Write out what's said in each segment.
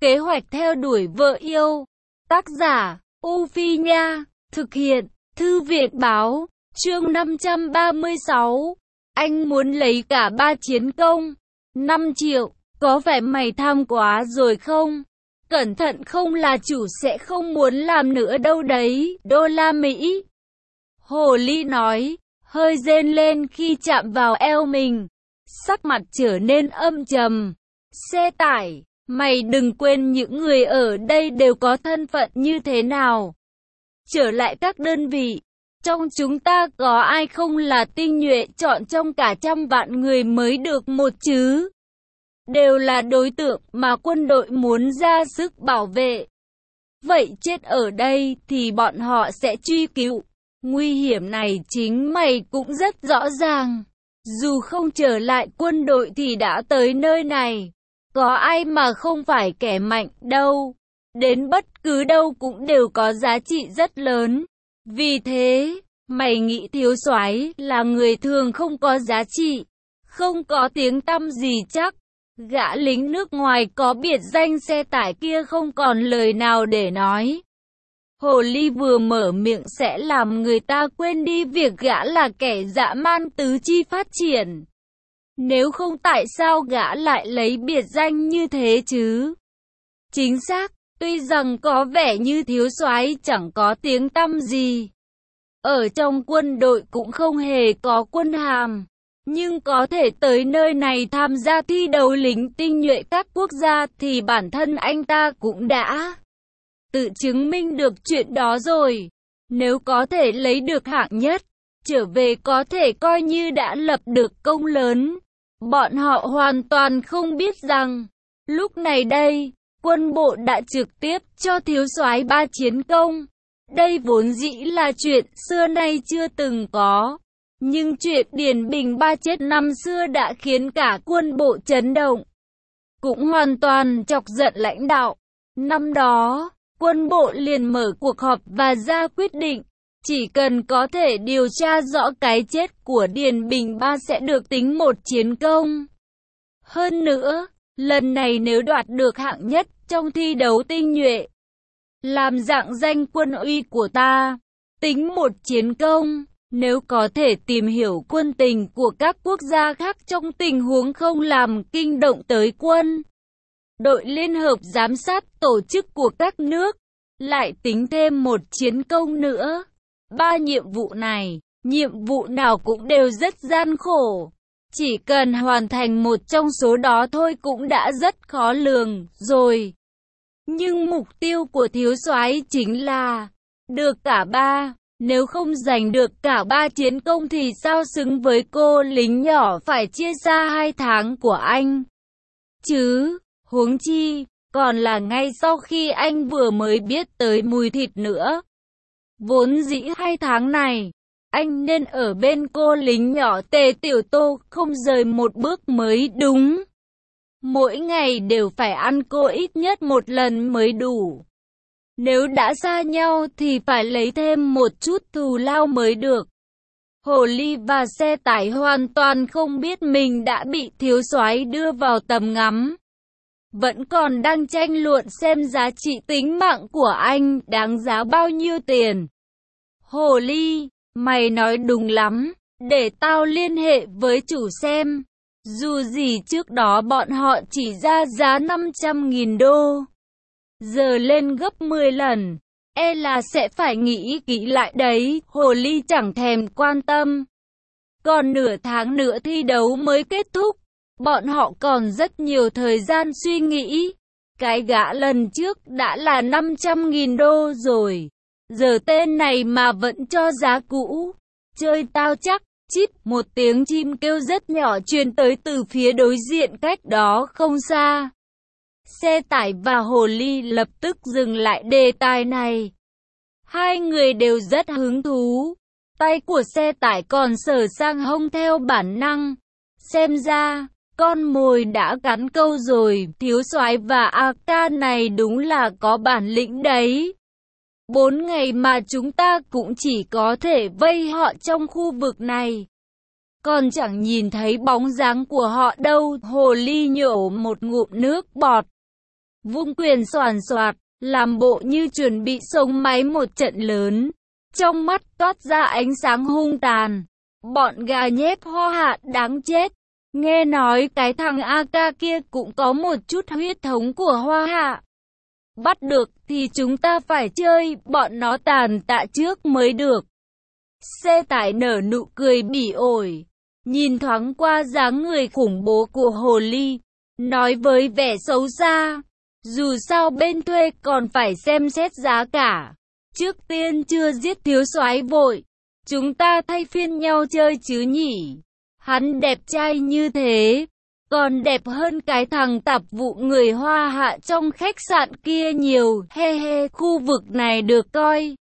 Kế hoạch theo đuổi vợ yêu. Tác giả, U Phi Nha. Thực hiện, Thư viện Báo. Chương 536. Anh muốn lấy cả 3 chiến công. 5 triệu. Có vẻ mày tham quá rồi không? Cẩn thận không là chủ sẽ không muốn làm nữa đâu đấy. Đô la Mỹ. Hồ ly nói, hơi rên lên khi chạm vào eo mình. Sắc mặt trở nên âm trầm. Xe tải, mày đừng quên những người ở đây đều có thân phận như thế nào. Trở lại các đơn vị, trong chúng ta có ai không là tinh nhuệ chọn trong cả trăm vạn người mới được một chứ? Đều là đối tượng mà quân đội muốn ra sức bảo vệ. Vậy chết ở đây thì bọn họ sẽ truy cứu. Nguy hiểm này chính mày cũng rất rõ ràng. Dù không trở lại quân đội thì đã tới nơi này. Có ai mà không phải kẻ mạnh đâu. Đến bất cứ đâu cũng đều có giá trị rất lớn. Vì thế, mày nghĩ thiếu soái là người thường không có giá trị, không có tiếng tăm gì chắc. Gã lính nước ngoài có biệt danh xe tải kia không còn lời nào để nói. Hồ ly vừa mở miệng sẽ làm người ta quên đi việc gã là kẻ dã man tứ chi phát triển. Nếu không tại sao gã lại lấy biệt danh như thế chứ? Chính xác, tuy rằng có vẻ như thiếu soái chẳng có tiếng tăm gì. Ở trong quân đội cũng không hề có quân hàm. Nhưng có thể tới nơi này tham gia thi đấu lính tinh nhuệ các quốc gia thì bản thân anh ta cũng đã tự chứng minh được chuyện đó rồi. Nếu có thể lấy được hạng nhất, trở về có thể coi như đã lập được công lớn. Bọn họ hoàn toàn không biết rằng, lúc này đây, quân bộ đã trực tiếp cho thiếu soái 3 chiến công. Đây vốn dĩ là chuyện xưa nay chưa từng có. Nhưng chuyện Điền Bình 3 chết năm xưa đã khiến cả quân bộ chấn động. Cũng hoàn toàn chọc giận lãnh đạo. Năm đó, quân bộ liền mở cuộc họp và ra quyết định. Chỉ cần có thể điều tra rõ cái chết của Điền Bình 3 sẽ được tính một chiến công. Hơn nữa, lần này nếu đoạt được hạng nhất trong thi đấu tinh nhuệ, làm rạng danh quân uy của ta, tính một chiến công. Nếu có thể tìm hiểu quân tình của các quốc gia khác trong tình huống không làm kinh động tới quân đội liên hợp giám sát tổ chức của các nước, lại tính thêm một chiến công nữa. 3 nhiệm vụ này, nhiệm vụ nào cũng đều rất gian khổ. Chỉ cần hoàn thành một trong số đó thôi cũng đã rất khó lường rồi. Nhưng mục tiêu của thiếu soái chính là được cả 3. Nếu không giành được cả 3 chiến công thì sao xứng với cô lính nhỏ phải chia xa 2 tháng của anh? Chứ, huống chi, còn là ngay sau khi anh vừa mới biết tới mùi thịt nữa. Vốn dĩ 2 tháng này, anh nên ở bên cô lính nhỏ Tề Tiểu Tô không rời một bước mới đúng. Mỗi ngày đều phải ăn cô ít nhất một lần mới đủ. Nếu đã xa nhau thì phải lấy thêm một chút thù lao mới được. Hồ ly và xe tải hoàn toàn không biết mình đã bị thiếu soái đưa vào tầm ngắm. Vẫn còn đang tranh luận xem giá trị tính mạng của anh đáng giá bao nhiêu tiền. Hồ ly, mày nói đúng lắm, để tao liên hệ với chủ xem. Dù gì trước đó bọn họ chỉ ra giá 500.000 đô. Giờ lên gấp 10 lần, e là sẽ phải nghĩ kỹ lại đấy. Hồ ly chẳng thèm quan tâm. Còn nửa tháng nữa thi đấu mới kết thúc, bọn họ còn rất nhiều thời gian suy nghĩ. Cái gã lần trước đã là 500.000 đô rồi, giờ tên này mà vẫn cho giá cũ. Chơi tao chắc. Chít, một tiếng chim kêu rất nhỏ truyền tới từ phía đối diện cách đó không xa. Xe tải và hồ ly lập tức dừng lại đề tài này. Hai người đều rất hứng thú. Tay của xe tải còn sờ sang hông theo bản năng. Xem ra, con mồi đã cắn câu rồi. Thiếu soái và AK này đúng là có bản lĩnh đấy. 4 ngày mà chúng ta cũng chỉ có thể vây họ trong khu vực này. Còn chẳng nhìn thấy bóng dáng của họ đâu. Hồ ly nhổ một ngụm nước bọt. vung quyền soàn soạt, làm bộ như chuẩn bị xông máy một trận lớn. Trong mắt toát ra ánh sáng hung tàn. Bọn gà nhép Hoa Hạ đáng chết. Nghe nói cái thằng AK kia cũng có một chút huyết thống của Hoa Hạ. Bắt được thì chúng ta phải chơi bọn nó tàn tạ trước mới được. Xe tải nở nụ cười bỉ ổi, nhìn thoáng qua dáng người khủng bố của hồ ly, nói với vẻ xấu xa, dù sao bên thuê còn phải xem xét giá cả. Trước tiên chưa giết thiếu soái vội, chúng ta thay phiên nhau chơi chứ nhỉ. Hắn đẹp trai như thế, còn đẹp hơn cái thằng tạp vụ người Hoa Hạ trong khách sạn kia nhiều. He he, khu vực này được coi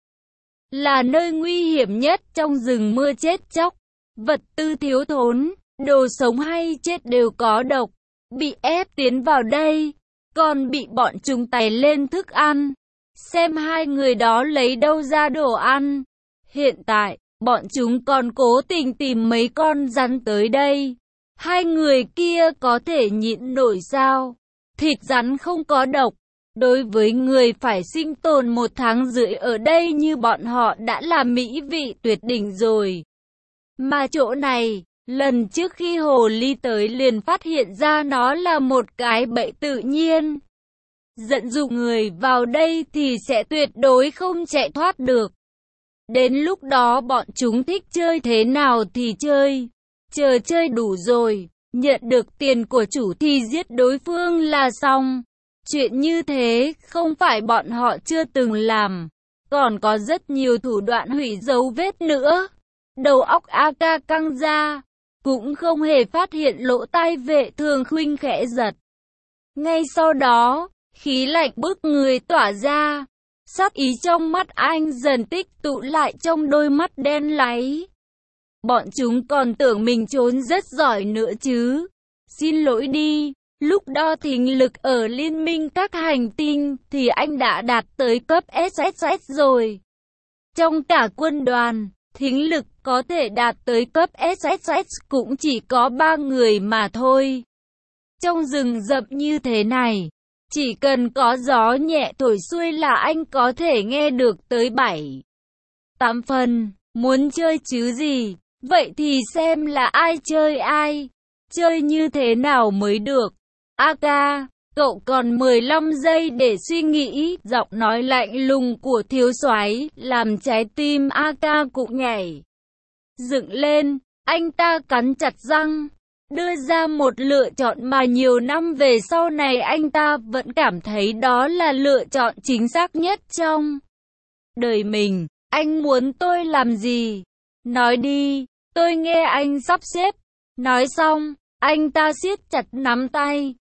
là nơi nguy hiểm nhất trong rừng mưa chết chóc. Vật tư thiếu thốn, đồ sống hay chết đều có độc. Bị ép tiến vào đây, còn bị bọn chúng tày lên thức ăn. Xem hai người đó lấy đâu ra đồ ăn. Hiện tại, bọn chúng còn cố tình tìm mấy con rắn tới đây. Hai người kia có thể nhịn nổi sao? Thịt rắn không có độc. Đối với người phải sinh tồn 1 tháng rưỡi ở đây như bọn họ đã là mỹ vị tuyệt đỉnh rồi. Mà chỗ này, lần trước khi hồ ly tới liền phát hiện ra nó là một cái bẫy tự nhiên. Dẫn dụ người vào đây thì sẽ tuyệt đối không chạy thoát được. Đến lúc đó bọn chúng thích chơi thế nào thì chơi. Chờ chơi đủ rồi, nhận được tiền của chủ thì giết đối phương là xong. Chuyện như thế không phải bọn họ chưa từng làm, còn có rất nhiều thủ đoạn hủy dấu vết nữa. Đầu óc AK căng ra, cũng không hề phát hiện lỗ tai Vệ Thường Khuynh khẽ giật. Ngay sau đó, khí lạnh bức người tỏa ra, sát ý trong mắt anh dần tích tụ lại trong đôi mắt đen láy. Bọn chúng còn tưởng mình trốn rất giỏi nữa chứ. Xin lỗi đi, lúc đo thính lực ở liên minh các hành tinh thì anh đã đạt tới cấp SSS rồi. Trong cả quân đoàn, thính lực có thể đạt tới cấp SSS cũng chỉ có 3 người mà thôi. Trong rừng rậm như thế này, chỉ cần có gió nhẹ thổi xuôi là anh có thể nghe được tới 7-8 phần. Muốn chơi chứ gì? Vậy thì xem là ai chơi ai. Chơi như thế nào mới được? AK, cậu còn 15 giây để suy nghĩ. Giọng nói lạnh lùng của thiếu soái làm trái tim AK cũng nhảy dựng lên. Anh ta cắn chặt răng, đưa ra một lựa chọn mà nhiều năm về sau này anh ta vẫn cảm thấy đó là lựa chọn chính xác nhất trong đời mình. Anh muốn tôi làm gì? Nói đi, tôi nghe anh sắp xếp. Nói xong, anh ta siết chặt nắm tay.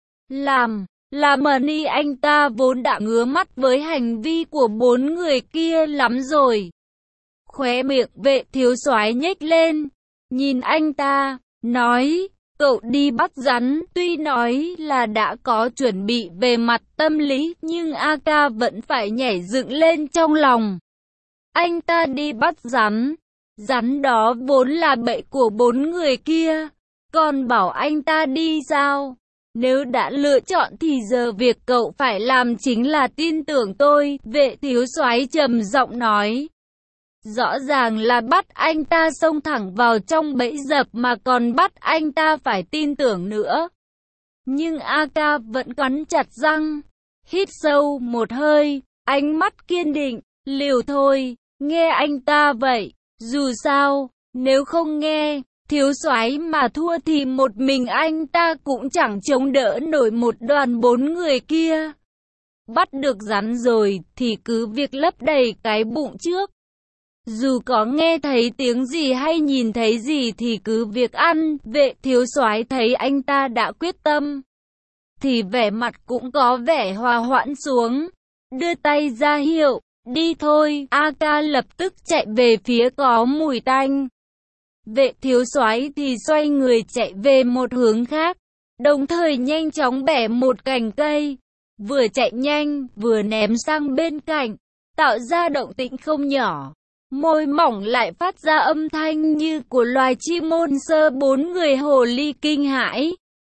Làm ơn anh ta vốn đã ngứa mắt với hành vi của 4 người kia lắm rồi. Khóe miệng Vệ thiếu soái nhếch lên, nhìn anh ta, nói, cậu đi bắt rắn. Tuy nói là đã có chuẩn bị về mặt tâm lý, nhưng AK vẫn phải nhảy dựng lên trong lòng. Anh ta đi bắt rắn. Rắn đó vốn là bẫy của 4 người kia. Còn bảo anh ta đi sao? Nếu đã lựa chọn thì giờ việc cậu phải làm chính là tin tưởng tôi. Vệ thiếu soái trầm giọng nói. Rõ ràng là bắt anh ta xông thẳng vào trong bẫy dập mà còn bắt anh ta phải tin tưởng nữa. Nhưng AK vẫn cắn chặt răng, hít sâu một hơi, ánh mắt kiên định, liều thôi, nghe anh ta vậy. Dù sao, nếu không nghe, thiếu soái mà thua thì một mình anh ta cũng chẳng chống đỡ nổi một đoàn 4 người kia. Bắt được rắn rồi thì cứ việc lấp đầy cái bụng trước. Dù có nghe thấy tiếng gì hay nhìn thấy gì thì cứ việc ăn. Vệ thiếu soái thấy anh ta đã quyết tâm, thì vẻ mặt cũng có vẻ hòa hoãn xuống, đưa tay ra hiệu, đi thôi. AK lập tức chạy về phía có mùi tanh. Vệ thiếu soái thì xoay người chạy về một hướng khác, đồng thời nhanh chóng bẻ một cành cây, vừa chạy nhanh vừa ném sang bên cạnh, tạo ra động tĩnh không nhỏ. Môi mỏng lại phát ra âm thanh như của loài chim môn sơ. 4 người hồ ly kinh hãi.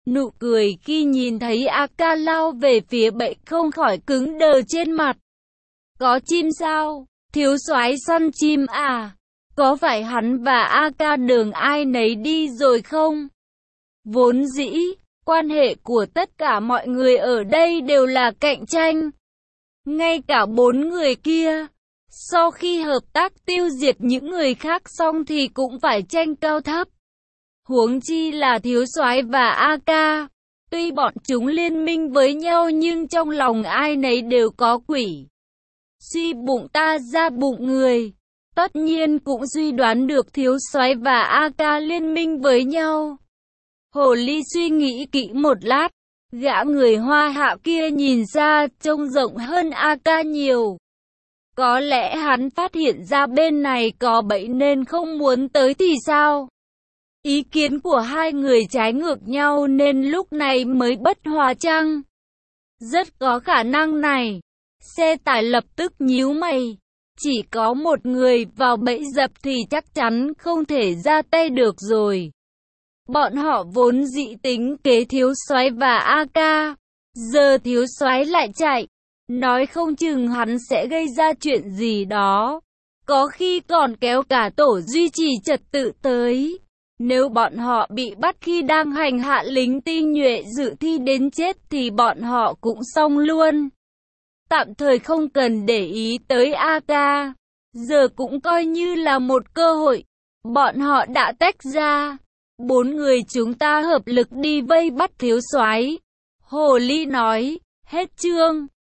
Nụ cười khi nhìn thấy AK lao về phía bệ không khỏi cứng đờ trên mặt. Có chim sao? Thiếu soái săn chim à? Có phải hắn và AK đường ai nấy đi rồi không? Vốn dĩ, quan hệ của tất cả mọi người ở đây đều là cạnh tranh. Ngay cả 4 người kia, sau khi hợp tác tiêu diệt những người khác xong thì cũng phải tranh cao thấp. Huống chi là thiếu soái và AK. Tuy bọn chúng liên minh với nhau nhưng trong lòng ai nấy đều có quỷ. Suy bụng ta ra bụng người. Tất nhiên cũng suy đoán được thiếu soái và AK liên minh với nhau. Hồ ly suy nghĩ kỹ một lát. Gã người Hoa Hạ kia nhìn ra trông rộng hơn AK nhiều. Có lẽ hắn phát hiện ra bên này có bẫy nên không muốn tới thì sao? Ý kiến của hai người trái ngược nhau nên lúc này mới bất hòa chăng? Rất có khả năng này. Xe tải lập tức nhíu mày. Chỉ có một người vào bẫy dập thì chắc chắn không thể ra tay được rồi. Bọn họ vốn dị tính kế thiếu soái và AK. Giờ thiếu soái lại chạy. Nói không chừng hắn sẽ gây ra chuyện gì đó. Có khi còn kéo cả tổ duy trì trật tự tới. Nếu bọn họ bị bắt khi đang hành hạ lính tinh nhuệ dự thi đến chết thì bọn họ cũng xong luôn. Tạm thời không cần để ý tới AK. Giờ cũng coi như là một cơ hội. Bọn họ đã tách ra. 4 người chúng ta hợp lực đi vây bắt thiếu soái. Hồ ly nói, hết chương.